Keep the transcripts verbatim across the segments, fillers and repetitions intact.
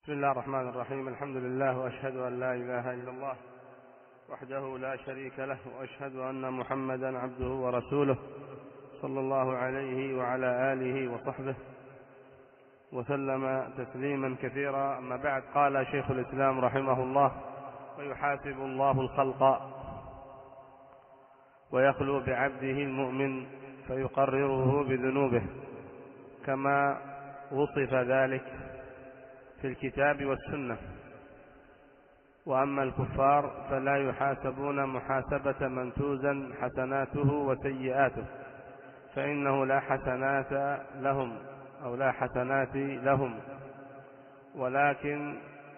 بسم الله الرحمن الرحيم. الحمد لله وأشهد أن لا إله إلا الله وحده لا شريك له، وأشهد أن محمدا عبده ورسوله صلى الله عليه وعلى آله وصحبه وسلم تسليما كثيرا. أما بعد، قال شيخ الإسلام رحمه الله: ويحاسب الله الخلق ويخلو بعبده المؤمن فيقرره بذنوبه كما وصف ذلك في الكتاب والسنة. وأما الكفار فلا يحاسبون محاسبة من توزن حسناته وسيئاته، فإنه لا حسنات لهم أو لا حسنات لهم، ولكن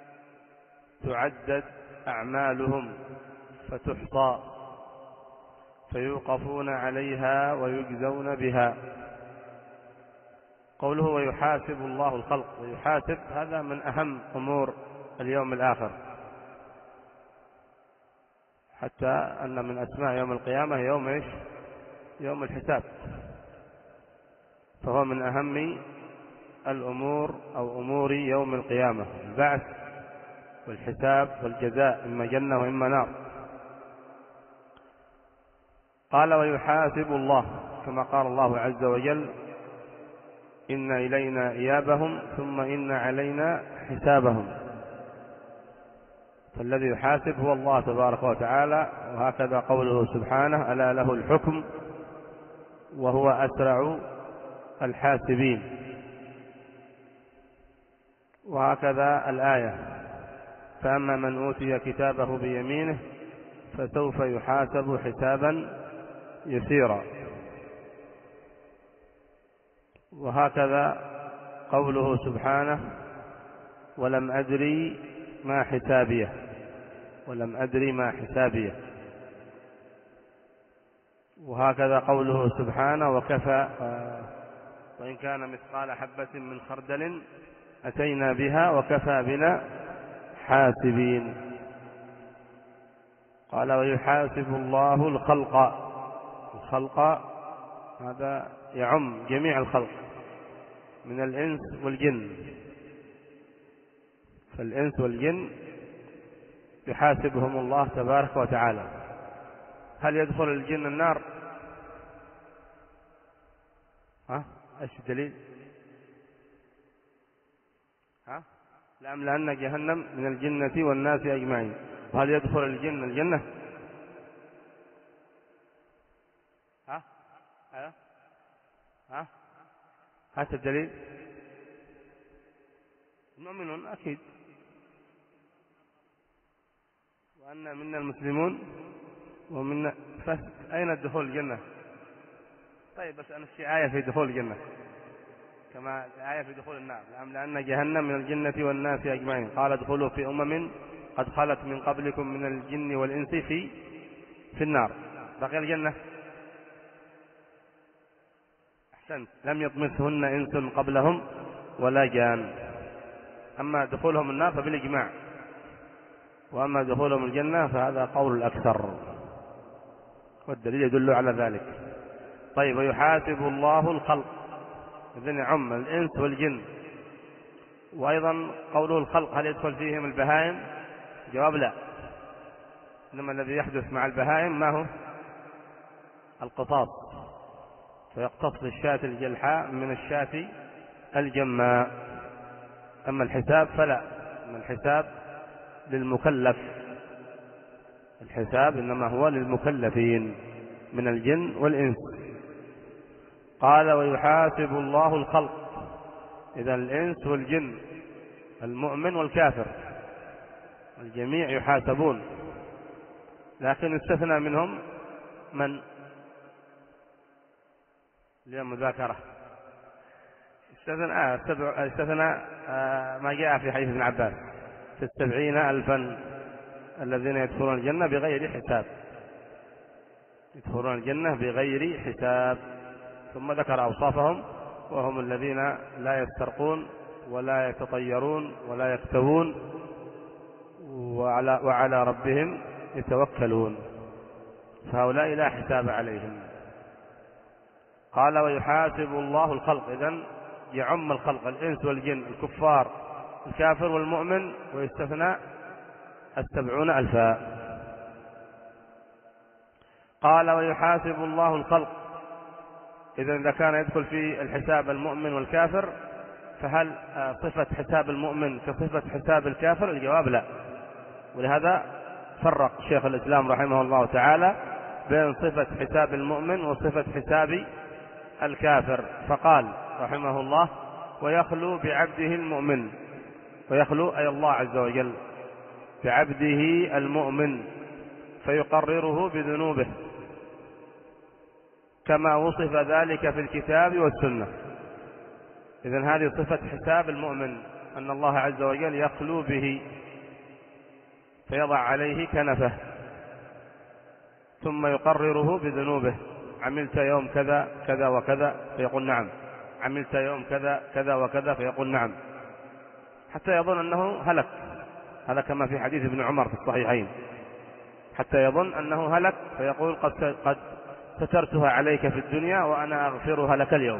تعدد أعمالهم فتحصى فيوقفون عليها ويجزون بها. قوله ويحاسب الله الخلق، ويحاسب هذا من أهم أمور اليوم الآخر، حتى أن من أسماء يوم القيامة يوم إيش؟ يوم الحساب، فهو من أهم الأمور أو أمور يوم القيامة، البعث والحساب والجزاء، إما جنة وإما نار. قال ويحاسب الله، كما قال الله عز وجل: إن إلينا إيابهم ثم إن علينا حسابهم. فالذي يحاسب هو الله تبارك وتعالى، وهكذا قوله سبحانه: ألا له الحكم وهو أسرع الحاسبين. وهكذا الآية: فأما من أوتي كتابه بيمينه فسوف يحاسب حسابا يسيرا. وهكذا قوله سبحانه: ولم أدري ما حسابيه، ولم أدري ما حسابيه. وهكذا قوله سبحانه: وكفى وإن كان مثقال حبة من خردل أتينا بها وكفى بنا حاسبين. قال ويحاسب الله الخلق، الخلق هذا يعم جميع الخلق من الإنس والجن، فالإنس والجن يحاسبهم الله تبارك وتعالى. هل يدخل الجن النار؟ ها؟ ايش الدليل؟ ها؟ لأملأن جهنم من الجنة والناس أجمعين. وهل يدخل الجن الجنة؟ ها؟ ها؟ ها؟ هات الدليل. المؤمنون أكيد، وأن منا المسلمون ومنا. أين الدخول الجنة؟ طيب بس أنا في آية في دخول الجنة كما آية في دخول النار: لأملأن جهنم من الجنة والناس أجمعين. قال ادخلوا في أمم قد خلت من قبلكم من الجن والإنس في في النار. بقي الجنة. أحسنت، لم يطمثهن إنس قبلهم ولا جان. أما دخولهم النار فبالإجماع، وأما دخولهم الجنة فهذا قول الأكثر، والدليل يدل على ذلك. طيب ويحاسب الله الخلق، إذن يعم الإنس والجن. وأيضا قوله الخلق، هل يدخل فيهم البهائم؟ جواب لا، إنما الذي يحدث مع البهائم ما هو؟ القصاص، فيقتص الشاة الجلحاء من الشاة الجماء. أما الحساب فلا، أما الحساب للمكلف، الحساب إنما هو للمكلفين من الجن والإنس. قال ويحاسب الله الخلق، إذا الإنس والجن، المؤمن والكافر، الجميع يحاسبون، لكن استثنى منهم من؟ اليوم مذاكرة. استثنى آه استثنى آه ما جاء في حديث ابن عباس: في السبعين ألفا الذين يدخلون الجنة بغير حساب، يدخلون الجنة بغير حساب. ثم ذكر أوصافهم: وهم الذين لا يسترقون ولا يتطيرون ولا يكتوون وعلى, وعلى ربهم يتوكلون، فهؤلاء لا حساب عليهم. قال ويحاسب الله الخلق، إذن يعم الخلق، الإنس والجن، الكفار الكافر والمؤمن ويستثنى السبعون ألفا. قال ويحاسب الله الخلق. إذا إذا كان يدخل في الحساب المؤمن والكافر، فهل صفة حساب المؤمن كصفة حساب الكافر؟ الجواب لا. ولهذا فرق شيخ الإسلام رحمه الله تعالى بين صفة حساب المؤمن وصفة حساب الكافر، فقال رحمه الله ويخلو بعبده المؤمن. ويخلو أي الله عز وجل بعبده المؤمن فيقرره بذنوبه كما وصف ذلك في الكتاب والسنة. إذن هذه صفة حساب المؤمن، أن الله عز وجل يخلو به فيضع عليه كنفه ثم يقرره بذنوبه. عملت يوم كذا كذا وكذا فيقول نعم، عملت يوم كذا كذا وكذا فيقول نعم، حتى يظن أنه هلك. هذا كما في حديث ابن عمر في الصحيحين، حتى يظن أنه هلك فيقول قد, قد سترتها عليك في الدنيا وأنا أغفرها لك اليوم.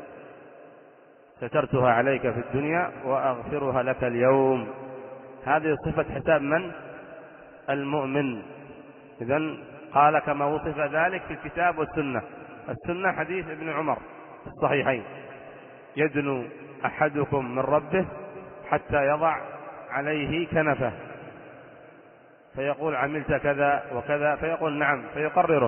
سترتها عليك في الدنيا وأغفرها لك اليوم. هذه صفة حساب من؟ المؤمن. إذن قال كما وصف ذلك في الكتاب والسنة. السنة حديث ابن عمر في الصحيحين: يدنو أحدكم من ربه حتى يضع عليه كنفه فيقول عملت كذا وكذا فيقول نعم، فيقرره،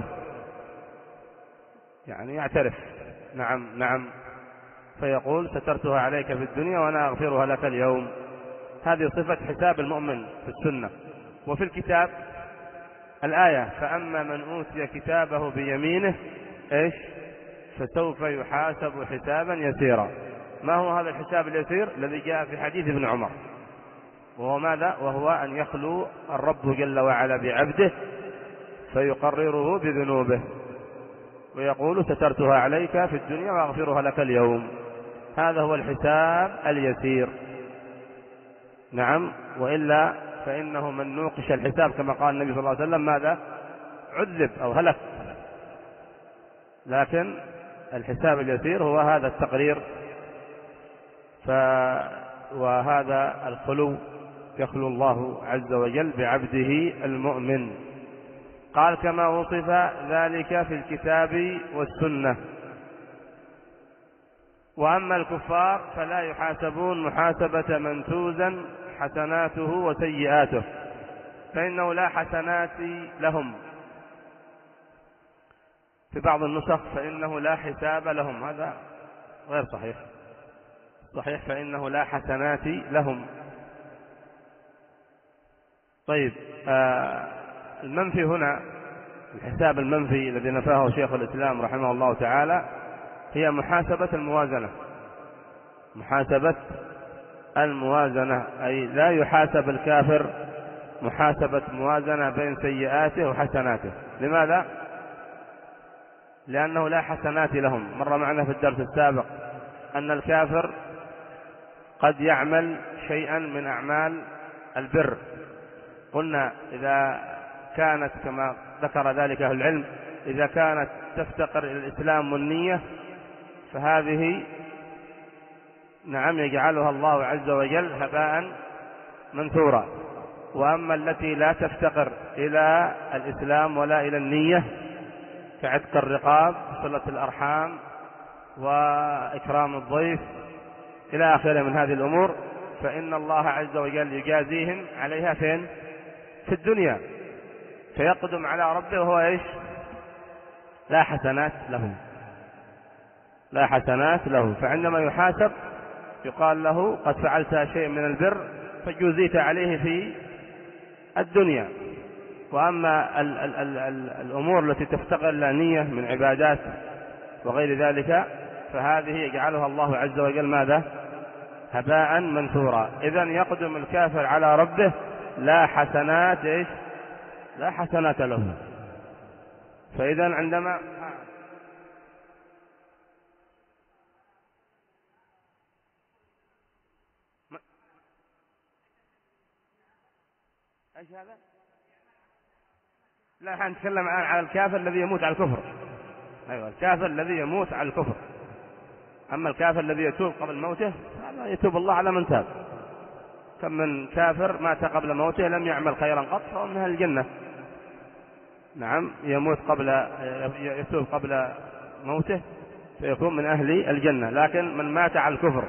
يعني يعترف نعم نعم، فيقول سترتها عليك في الدنيا وأنا أغفرها لك اليوم. هذه صفة حساب المؤمن في السنة. وفي الكتاب الآية: فأما من أوتي كتابه بيمينه إيش فسوف يحاسب حسابا يسيرا. ما هو هذا الحساب اليسير؟ الذي جاء في حديث ابن عمر، وهو ماذا؟ وهو أن يخلو الرب جل وعلا بعبده فيقرره بذنوبه ويقول سترتها عليك في الدنيا وأغفرها لك اليوم. هذا هو الحساب اليسير. نعم، وإلا فإنه من نوقش الحساب كما قال النبي صلى الله عليه وسلم ماذا؟ عذب أو هلك. لكن الحساب اليسير هو هذا التقرير، ف وهذا الخلو يخلو الله عز وجل بعبده المؤمن. قال كما وصف ذلك في الكتاب والسنة. وأما الكفار فلا يحاسبون محاسبة من توزن حسناته وسيئاته، فإنه لا حسنات لهم. في بعض النسخ فإنه لا حساب لهم، هذا غير صحيح. صحيح فإنه لا حسنات لهم. طيب، آه المنفي هنا، الحساب المنفي الذي نفاه شيخ الإسلام رحمه الله تعالى هي محاسبة الموازنة. محاسبة الموازنة أي لا يحاسب الكافر محاسبة موازنة بين سيئاته وحسناته. لماذا؟ لأنه لا حسنات لهم. مر معنا في الدرس السابق أن الكافر قد يعمل شيئا من أعمال البر، قلنا إذا كانت كما ذكر ذلك أهل العلم إذا كانت تفتقر إلى الإسلام والنية فهذه نعم يجعلها الله عز وجل هباء منثورا. وأما التي لا تفتقر إلى الإسلام ولا إلى النية كعتق الرقاب، صلة الأرحام، وإكرام الضيف إلى آخره من هذه الأمور، فإن الله عز وجل يجازيهم عليها فين؟ في الدنيا، فيقدم على ربه وهو إيش؟ لا حسنات له، لا حسنات له. فعندما يحاسب يقال له قد فعلت شيء من البر فجوزيت عليه في الدنيا. وأما ال ال ال ال الأمور التي تفتقر إلى نية من عبادات وغير ذلك فهذه يجعلها الله عز وجل ماذا؟ هباء منثورا. إذن يقدم الكافر على ربه لا حسنات إيش؟ لا حسنات له. فإذن عندما ايش هذا؟ لا، احنا نتكلم الآن على الكافر الذي يموت على الكفر. ايوه، الكافر الذي يموت على الكفر. اما الكافر الذي يتوب قبل موته هذا يتوب الله على من تاب. كم من كافر مات قبل موته لم يعمل خيرا قط فهو من أهل الجنة. نعم، يموت قبل يتوب قبل موته فيكون من أهل الجنة. لكن من مات على الكفر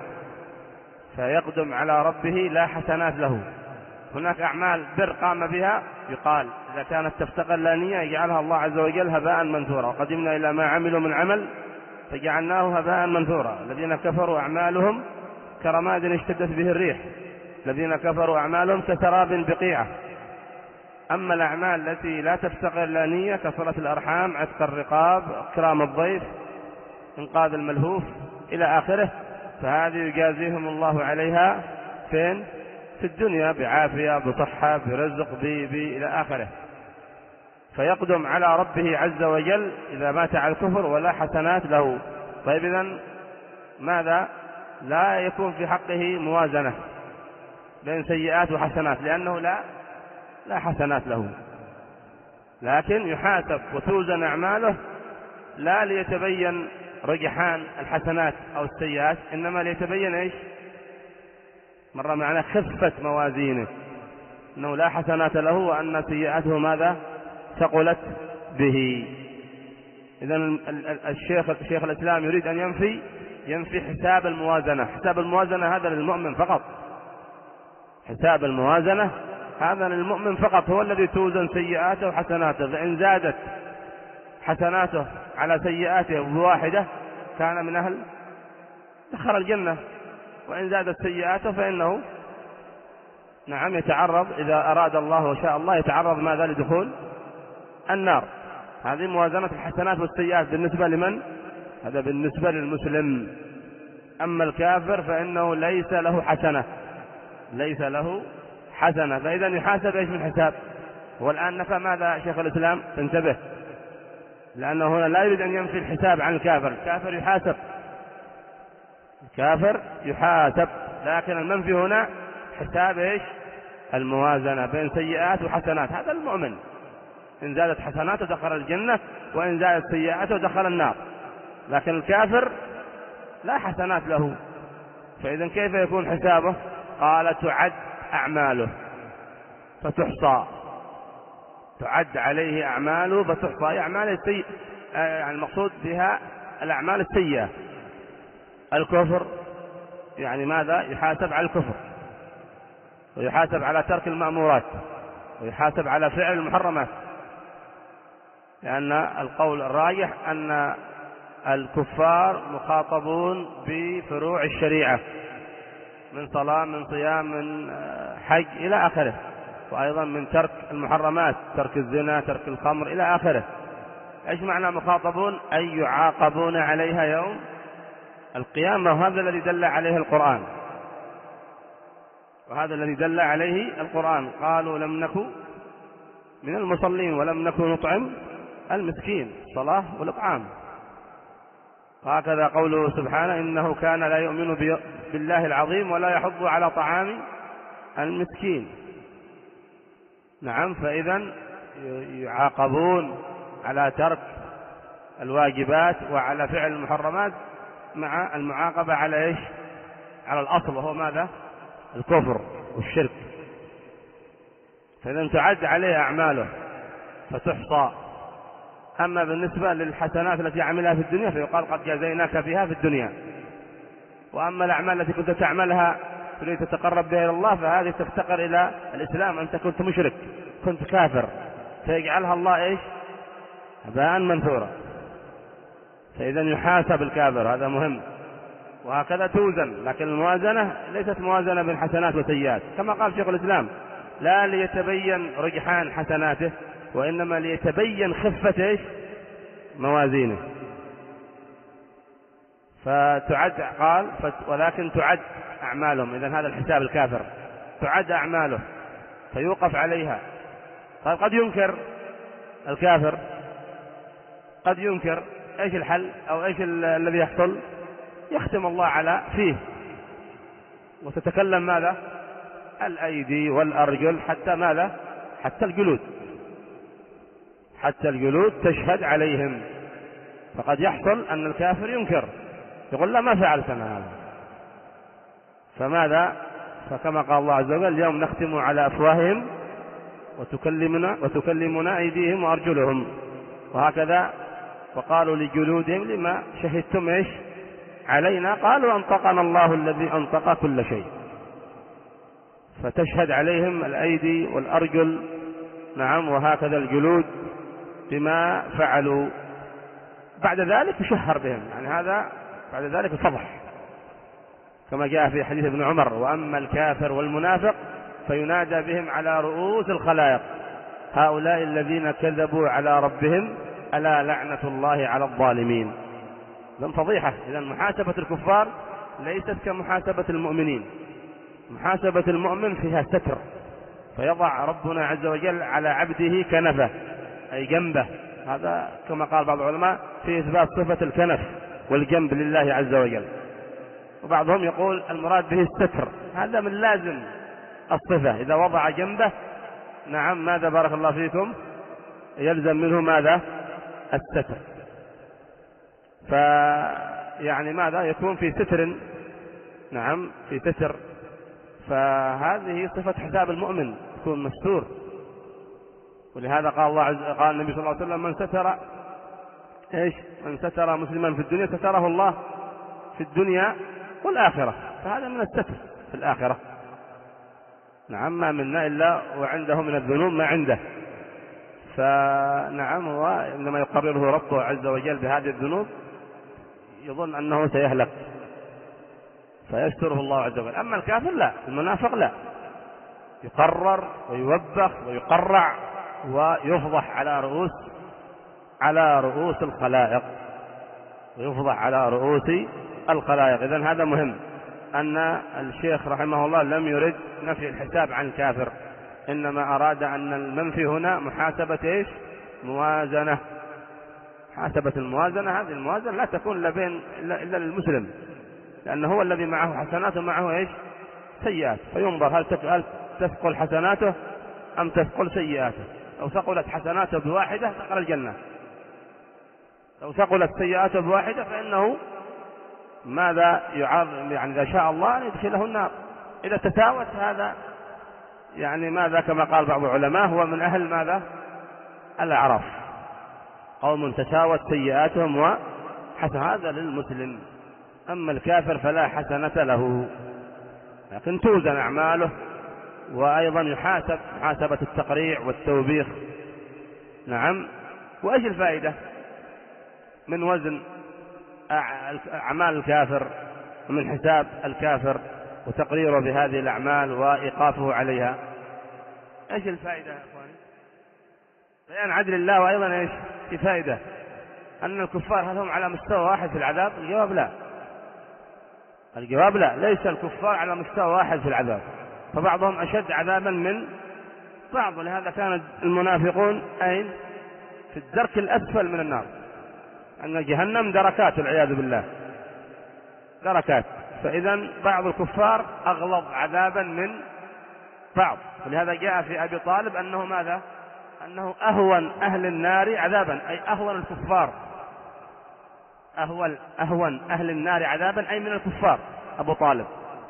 فيقدم على ربه لا حسنات له. هناك أعمال بر قام بها يقال إذا كانت تفتقر لا نية يجعلها الله عز وجل هباء منثورا، وقدمنا إلى ما عملوا من عمل فجعلناه هباء منثورا. الذين كفروا أعمالهم كرماد اشتدت به الريح، الذين كفروا أعمالهم كسراب بقيعة. أما الأعمال التي لا تفتقر لا نية كصلة الأرحام، عتق الرقاب، إكرام الضيف، إنقاذ الملهوف إلى آخره، فهذه يجازيهم الله عليها فين؟ في الدنيا بعافية بصحة برزق بي بي إلى آخره. فيقدم على ربه عز وجل إذا مات على الكفر ولا حسنات له. طيب إذن ماذا؟ لا يكون في حقه موازنة بين سيئات وحسنات لأنه لا لا حسنات له، لكن يحاسب وتوزن أعماله لا ليتبين رجحان الحسنات أو السيئات، إنما ليتبين إيش؟ مرة معنا خفة موازينه، أنه لا حسنات له وأن سيئاته ماذا؟ ثقلت به. إذن الشيخ الشيخ الإسلام يريد أن ينفي ينفي حساب الموازنة. حساب الموازنة هذا للمؤمن فقط، حساب الموازنة هذا للمؤمن فقط، هو الذي توزن سيئاته وحسناته، فإن زادت حسناته على سيئاته بواحدة كان من أهل دخل الجنة، وإن زادت سيئاته فإنه نعم يتعرض إذا أراد الله وشاء الله يتعرض ماذا؟ لدخول النار. هذه موازنة الحسنات والسيئات بالنسبة لمن؟ هذا بالنسبة للمسلم. أما الكافر فإنه ليس له حسنة، ليس له حسنة، فإذا يحاسب إيش من حساب؟ والآن نفى ماذا شيخ الإسلام؟ انتبه، لأنه هنا لا يريد أن ينفي الحساب عن الكافر. الكافر يحاسب، الكافر يحاسب، لكن المنفي هنا حساب إيش؟ الموازنة بين سيئات وحسنات. هذا المؤمن إن زادت حسناته دخل الجنة، وإن زادت سيئاته دخل النار. لكن الكافر لا حسنات له، فإذا كيف يكون حسابه؟ قال تعد أعماله فتحصى، تعد عليه أعماله فتحصى. أعمال السيئة يعني المقصود بها الأعمال السيئة. الكفر يعني ماذا؟ يحاسب على الكفر، ويحاسب على ترك المأمورات، ويحاسب على فعل المحرمات، لأن القول الراجح أن الكفار مخاطبون بفروع الشريعة من صلاة من صيام من حج إلى آخره، وأيضا من ترك المحرمات، ترك الزنا، ترك الخمر إلى آخره. إيش معنى مخاطبون؟ أي يعاقبون عليها يوم القيامة، وهذا الذي دل عليه القرآن، وهذا الذي دل عليه القرآن. قالوا لم نكن من المصلين ولم نكن نطعم المسكين، الصلاة والإطعام. وهكذا قوله سبحانه إنه كان لا يؤمن بالله العظيم ولا يحض على طعام المسكين. نعم، فإذا يعاقبون على ترك الواجبات وعلى فعل المحرمات مع المعاقبة على إيش؟ على الأصل، وهو ماذا؟ الكفر والشرك. فإذا تعد عليه أعماله فتحصى. أما بالنسبة للحسنات التي عملها في الدنيا فيقال قد جازيناك بها في الدنيا. وأما الأعمال التي كنت تعملها تريد تتقرب بها إلى الله فهذه تفتقر إلى الإسلام، أنت كنت مشرك، كنت كافر، فيجعلها الله إيش؟ هباء منثورا. فإذا يحاسب الكافر، هذا مهم. وهكذا توزن، لكن الموازنة ليست موازنة بين حسنات وسيئات كما قال شيخ الإسلام، لا ليتبين رجحان حسناته، وإنما ليتبين خفة إيش؟ موازينه. فتعد قال ولكن تعد أعمالهم. إذن هذا الحساب الكافر، تعد أعماله فيوقف عليها. قال قد ينكر الكافر، قد ينكر. إيش الحل أو إيش الذي يحصل؟ يختم الله على فيه وتتكلم ماذا؟ الأيدي والأرجل حتى ماذا؟ حتى الجلود، حتى الجلود تشهد عليهم. فقد يحصل أن الكافر ينكر، يقول لا ما فعلت أنا هذا، فماذا؟ فكما قال الله عز وجل اليوم نختم على أفواههم وتكلمنا, وتكلمنا أيديهم وأرجلهم، وهكذا. وقالوا لجلودهم لما شهدتم إيش علينا؟ قالوا أنطقنا الله الذي أنطق كل شيء. فتشهد عليهم الأيدي والأرجل، نعم، وهكذا الجلود بما فعلوا. بعد ذلك يشهر بهم، يعني هذا بعد ذلك فضح، كما جاء في حديث ابن عمر: وأما الكافر والمنافق فينادى بهم على رؤوس الخلائق: هؤلاء الذين كذبوا على ربهم ألا لعنة الله على الظالمين. لم فضيحة. إذن محاسبة الكفار ليست كمحاسبة المؤمنين. محاسبة المؤمن فيها ستر، فيضع ربنا عز وجل على عبده كنفه أي جنبه. هذا كما قال بعض العلماء في إثبات صفة الكنف والجنب لله عز وجل. وبعضهم يقول المراد به الستر، هذا من لازم الصفة. إذا وضع جنبه، نعم، ماذا بارك الله فيكم؟ يلزم منه ماذا؟ الستر. فيعني ماذا؟ يكون في ستر، نعم، في ستر. فهذه صفة حساب المؤمن، يكون مستور. ولهذا قال الله عز قال النبي صلى الله عليه وسلم: من ستر ايش؟ من ستر مسلما في الدنيا ستره الله في الدنيا والآخرة. فهذا من الستر في الآخرة. نعم، ما منا إلا وعنده من الذنوب ما عنده. فنعم، هو عندما يقرره ربه عز وجل بهذه الذنوب يظن أنه سيهلك فيستره الله عز وجل. أما الكافر لا، المنافق لا، يقرر ويوبخ ويقرع ويفضح على رؤوس على رؤوس الخلائق، ويفضح على رؤوس الخلائق. إذن هذا مهم، أن الشيخ رحمه الله لم يرد نفي الحساب عن الكافر، إنما أراد أن المنفي هنا محاسبة إيش؟ موازنة. محاسبة الموازنة، هذه الموازنة لا تكون إلا بين إلا للمسلم، لأنه هو الذي معه حسنات ومعه إيش؟ سيئات. فينظر هل تثقل حسناته أم تثقل سيئاته. لو ثقلت حسناته بواحدة دخل الجنة، لو ثقلت سيئاته بواحدة فإنه ماذا يعظم، يعني إذا شاء الله أن يدخله النار. إذا تساوت هذا يعني ماذا؟ كما قال بعض العلماء هو من أهل ماذا؟ الأعراف، قوم تساوت سيئاتهم وحسن، هذا للمسلم. أما الكافر فلا حسنة له، لكن توزن أعماله، وأيضا يحاسب محاسبة التقريع والتوبيخ. نعم. وإيش الفائدة من وزن أعمال الكافر ومن حساب الكافر وتقريره بهذه الأعمال وإيقافه عليها؟ إيش الفائدة يا أخواني؟ بيان عدل الله. وأيضا إيش في فائدة؟ أن الكفار هل هم على مستوى واحد في العذاب؟ الجواب لا. الجواب لا، ليس الكفار على مستوى واحد في العذاب، فبعضهم أشد عذابا من بعض. ولهذا كان المنافقون أين؟ في الدرك الأسفل من النار، أن جهنم دركات والعياذ بالله، دركات. فإذا بعض الكفار أغلظ عذابا من بعض. ولهذا جاء في أبي طالب أنه ماذا؟ أنه أهون أهل النار عذابا، أي أهون الكفار، أهون أهون أهل النار عذابا أي من الكفار أبو طالب،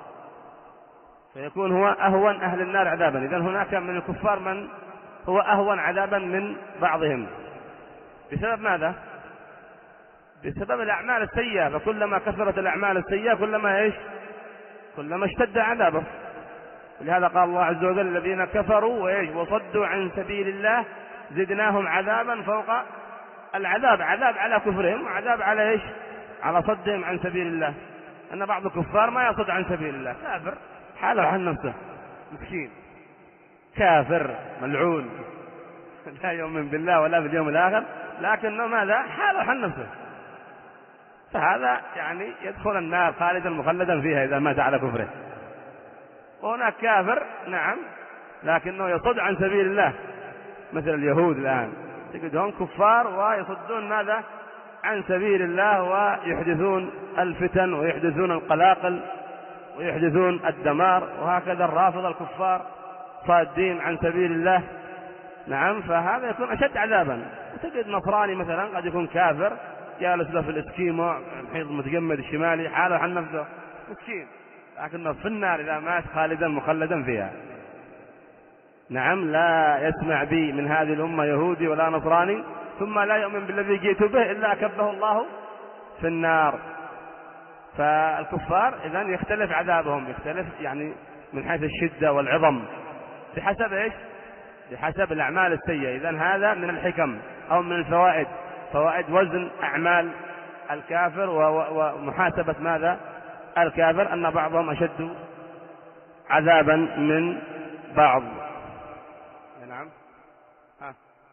فيكون هو أهون أهل النار عذابا. إذن هناك من الكفار من هو أهون عذابا من بعضهم. بسبب ماذا؟ بسبب الأعمال السيئة. فكلما كثرت الأعمال السيئة كلما إيش؟ كلما اشتد عذابه. ولهذا قال الله عز وجل: الذين كفروا وإيش؟ وصدوا عن سبيل الله زدناهم عذابا فوق العذاب، عذاب على كفرهم وعذاب على إيش؟ على صدهم عن سبيل الله. أن بعض الكفار ما يصد عن سبيل الله، كافر حاله عن نفسه، مسكين كافر ملعون لا يؤمن بالله ولا باليوم الآخر، لكنه ماذا؟ حاله عن نفسه. فهذا يعني يدخل النار خالدا مخلدا فيها إذا مات على كفره. وهناك كافر نعم لكنه يصد عن سبيل الله، مثل اليهود الآن تجدهم كفار ويصدون ماذا؟ عن سبيل الله، ويحدثون الفتن ويحدثون القلاقل ويحدثون الدمار. وهكذا الرافضة الكفار صادين عن سبيل الله. نعم. فهذا يكون أشد عذابا. وتجد نصراني مثلا قد يكون كافر جالس له في الاسكيمو، محيط المتجمد الشمالي، حاله عن نفسه مسكين، لكنه في النار إذا مات خالدا مخلدا فيها. نعم لا يسمع بي من هذه الأمة يهودي ولا نصراني ثم لا يؤمن بالذي جئت به إلا أكبه الله في النار. فالكفار إذن يختلف عذابهم، يختلف يعني من حيث الشدة والعظم بحسب إيش؟ بحسب الأعمال السيئة. إذن هذا من الحكم أو من الفوائد، فوائد وزن أعمال الكافر ومحاسبة ماذا؟ الكافر، أن بعضهم أشد عذابا من بعض. نعم. ها.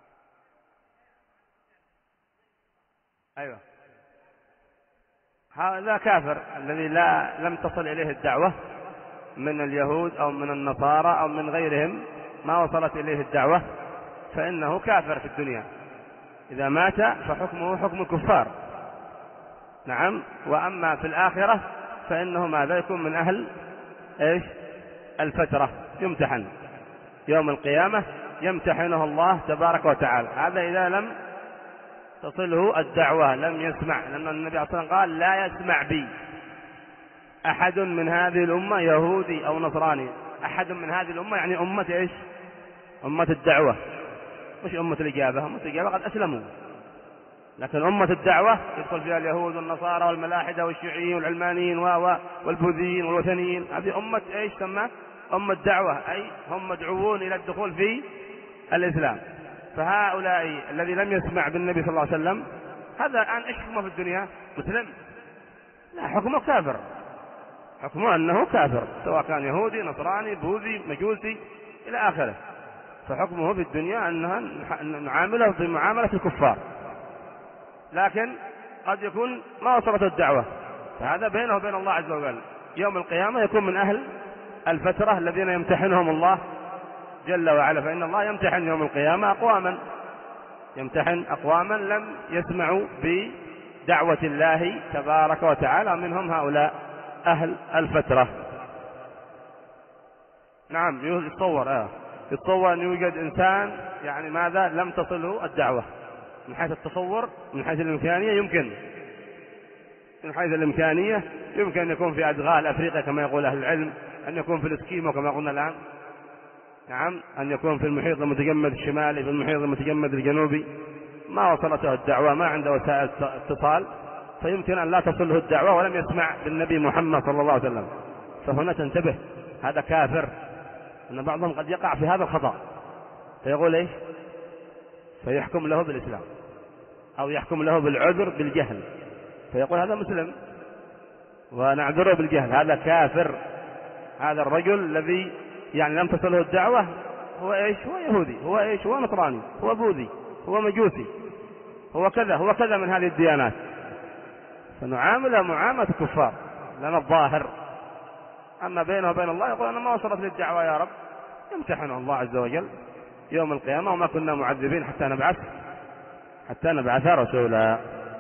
أيوة. هذا كافر الذي لا لم تصل إليه الدعوة من اليهود أو من النصارى أو من غيرهم، ما وصلت إليه الدعوة، فإنه كافر في الدنيا. إذا مات فحكمه حكم الكفار. نعم. وأما في الآخرة فإنه ماذا؟ يكون من أهل إيش؟ الفترة، يمتحن يوم القيامة، يمتحنه الله تبارك وتعالى. هذا إذا لم تصله الدعوة، لم يسمع، لأن النبي صلى الله عليه وسلم قال لا يسمع بي أحد من هذه الأمة يهودي أو نصراني. أحد من هذه الأمة يعني أمة إيش؟ أمة الدعوة، مش أمة الإجابة. أمة الإجابة قد أسلموا، لكن أمة الدعوة يدخل فيها اليهود والنصارى والملاحدة والشيوعيين والعلمانيين والبوذيين والوثنيين. هذه أمة إيش تسمى؟ أمة الدعوة، أي هم مدعوون إلى الدخول في الإسلام. فهؤلاء الذي لم يسمع بالنبي صلى الله عليه وسلم، هذا الآن إيش حكمه في الدنيا؟ مسلم؟ لا، حكمه كافر، حكمه أنه كافر، سواء كان يهودي نصراني بوذي مجوسي إلى آخره. فحكمه في الدنيا أنها نعامله بمعاملة الكفار، لكن قد يكون ما وصلت الدعوة، فهذا بينه وبين الله عز وجل. يوم القيامة يكون من أهل الفترة الذين يمتحنهم الله جل وعلا. فإن الله يمتحن يوم القيامة أقواما، يمتحن أقواما لم يسمعوا بدعوة الله تبارك وتعالى، منهم هؤلاء أهل الفترة. نعم. يتصور آه. يتصور أن يوجد إنسان يعني ماذا؟ لم تصله الدعوة. من حيث التصور، من حيث الإمكانية يمكن، من حيث الإمكانية يمكن أن يكون في أدغال أفريقيا كما يقول أهل العلم، أن يكون في الإسكيمو كما قلنا الآن. نعم. أن يكون في المحيط المتجمد الشمالي، في المحيط المتجمد الجنوبي، ما وصلته الدعوة، ما عنده وسائل اتصال، فيمكن أن لا تصله الدعوة ولم يسمع بالنبي محمد صلى الله عليه وسلم. فهنا تنتبه، هذا كافر. أن بعضهم قد يقع في هذا الخطأ، فيقول إيش؟ فيحكم له بالإسلام أو يحكم له بالعذر بالجهل، فيقول هذا مسلم ونعذره بالجهل. هذا كافر. هذا الرجل الذي يعني لم تصله الدعوة هو إيش؟ هو يهودي، هو إيش؟ هو نصراني، هو بوذي، هو مجوسي، هو كذا، هو كذا من هذه الديانات. فنعامله معاملة الكفار لنا الظاهر. أما بينه وبين الله يقول أنا ما وصلت للدعوة يا رب، يمتحنه الله عز وجل يوم القيامة، وما كنا معذبين حتى نبعث حتى نبعث رسولا.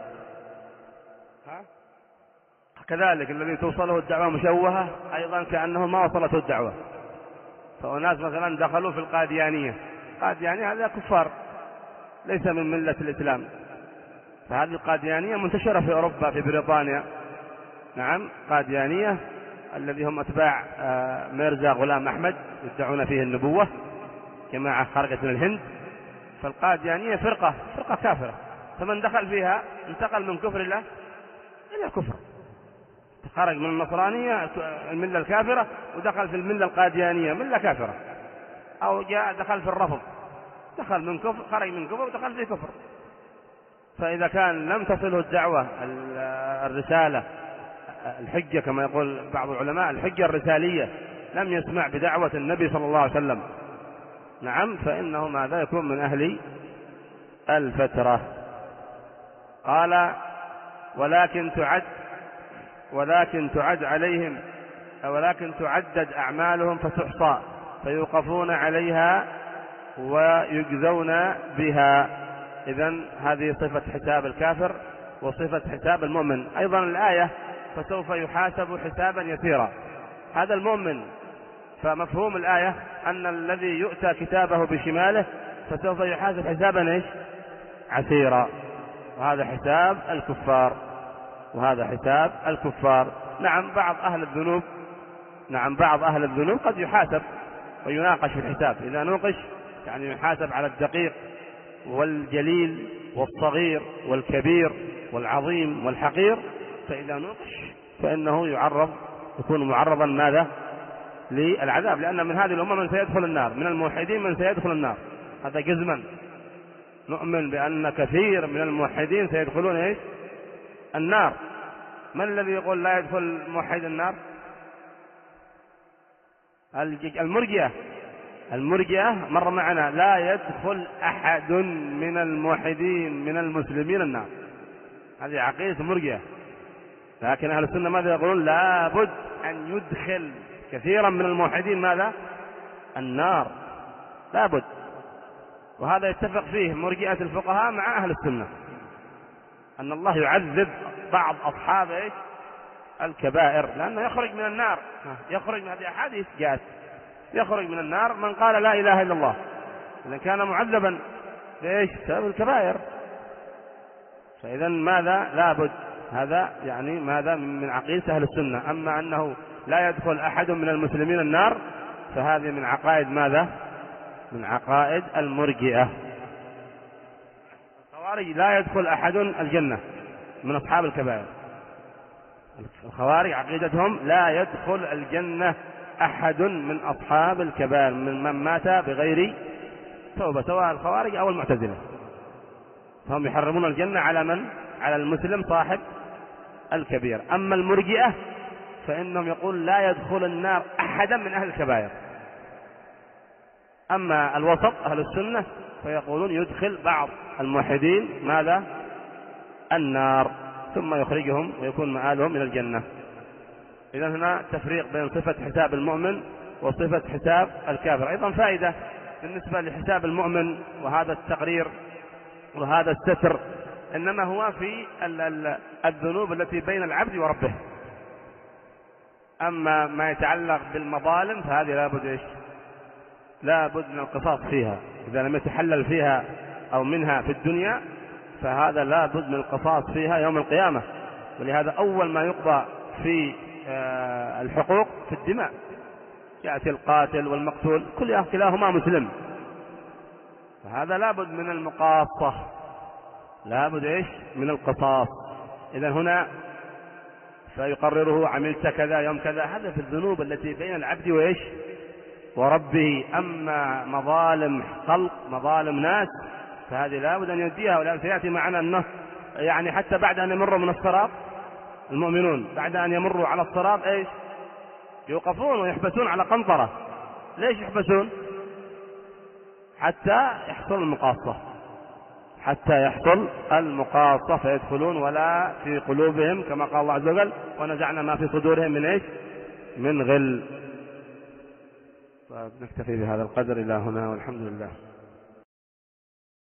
كذلك الذي توصله الدعوة مشوهة أيضا كأنه ما وصلته الدعوة. فأناس مثلا دخلوا في القاديانية، قاديانية هذا كفار، ليس من ملة الإسلام. فهذه القاديانية منتشرة في أوروبا، في بريطانيا. نعم. قاديانية الذي هم أتباع ميرزا غلام أحمد، يدعون فيه النبوة، جماعة خارجة من الهند. فالقاديانية فرقة فرقة كافرة، فمن دخل فيها انتقل من كفر الله إلى الكفر، خرج من النصرانية الملة الكافرة ودخل في الملة القاديانية ملة كافرة، أو جاء دخل في الرفض، دخل من كفر، خرج من كفر ودخل في كفر. فإذا كان لم تصله الدعوة الرسالة الحجة كما يقول بعض العلماء، الحجة الرسالية، لم يسمع بدعوة النبي صلى الله عليه وسلم، نعم، فإنه ماذا؟ يكون من أهل الفترة. قال ولكن تعد ولكن تعد عليهم ولكن تعدد أعمالهم فتحصى فيوقفون عليها ويجزون بها. إذن هذه صفة حساب الكافر وصفة حساب المؤمن. أيضا الآية فسوف يحاسب حسابا يسيرا، هذا المؤمن. فمفهوم الآية أن الذي يؤتى كتابه بشماله فسوف يحاسب حسابا إيش؟ عسيرا. وهذا حساب الكفار وهذا حساب الكفار. نعم. بعض أهل الذنوب نعم بعض أهل الذنوب قد يحاسب ويناقش في الحساب، إذا نوقش يعني يحاسب على الدقيق والجليل والصغير والكبير والعظيم والحقير، فإذا نوقش فإنه يعرض يكون معرضا ماذا للعذاب، لأن من هذه الأمة من سيدخل النار، من الموحدين من سيدخل النار، هذا جزما نؤمن بأن كثير من الموحدين سيدخلون ايش النار. من الذي يقول لا يدخل الموحد النار؟ المرجئة. المرجئة مر معنا لا يدخل أحد من الموحدين من المسلمين النار، هذه عقيدة المرجئة. لكن أهل السنة ماذا يقولون؟ لا بد أن يدخل كثيرا من الموحدين ماذا النار، لا بد. وهذا يتفق فيه مرجئة الفقهاء مع أهل السنة، أن الله يعذب بعض أصحاب الكبائر لأنه يخرج من النار، يخرج من هذه أحاديث جاءت يخرج من النار من قال لا إله إلا الله، إذا كان معذبا ليش؟ بسبب الكبائر. فإذا ماذا لا بد، هذا يعني ماذا من عقيدة أهل السنة. أما أنه لا يدخل أحد من المسلمين النار فهذه من عقائد ماذا؟ من عقائد المرجئة. الخوارج لا يدخل أحد الجنة من أصحاب الكبائر، الخوارج عقيدتهم لا يدخل الجنة أحد من أصحاب الكبائر من من مات بغير توبة، سواء الخوارج أو المعتزلة، فهم يحرمون الجنة على من؟ على المسلم صاحب الكبير. أما المرجئة فإنهم يقول لا يدخل النار أحدا من أهل الكبائر. أما الوسط أهل السنة فيقولون يدخل بعض الموحدين ماذا؟ النار، ثم يخرجهم ويكون مآلهم إلى الجنة. إذن هنا تفريق بين صفة حساب المؤمن وصفة حساب الكافر. أيضا فائدة بالنسبة لحساب المؤمن وهذا التقرير وهذا الستر، إنما هو في الذنوب التي بين العبد وربه. أما ما يتعلق بالمظالم فهذه لا بد إيش؟ لا بد من القصاص فيها، إذا لم يتحلل فيها أو منها في الدنيا فهذا لا بد من القصاص فيها يوم القيامة. ولهذا أول ما يقضى في الحقوق في الدماء، يأتي القاتل والمقتول كلاهما مسلم، فهذا لا بد من المقاصة، لا بد إيش؟ من القصاص. إذن هنا فيقرره عملت كذا يوم كذا، هذا في الذنوب التي بين العبد وإيش؟ وربه. أما مظالم خلق مظالم ناس فهذه لا بد أن يديها، ولأن سيأتي معنا أنه يعني حتى بعد أن يمروا من الصراط المؤمنون بعد أن يمروا على الصراط إيش؟ يوقفون ويحبسون على قنطرة. ليش يحبسون؟ حتى يحصل المقاصة، حتى يحصل المقاصة فيدخلون ولا في قلوبهم كما قال الله عز وجل ونزعنا ما في صدورهم من إيش؟ من غل. فنكتفي بهذا القدر إلى هنا والحمد لله.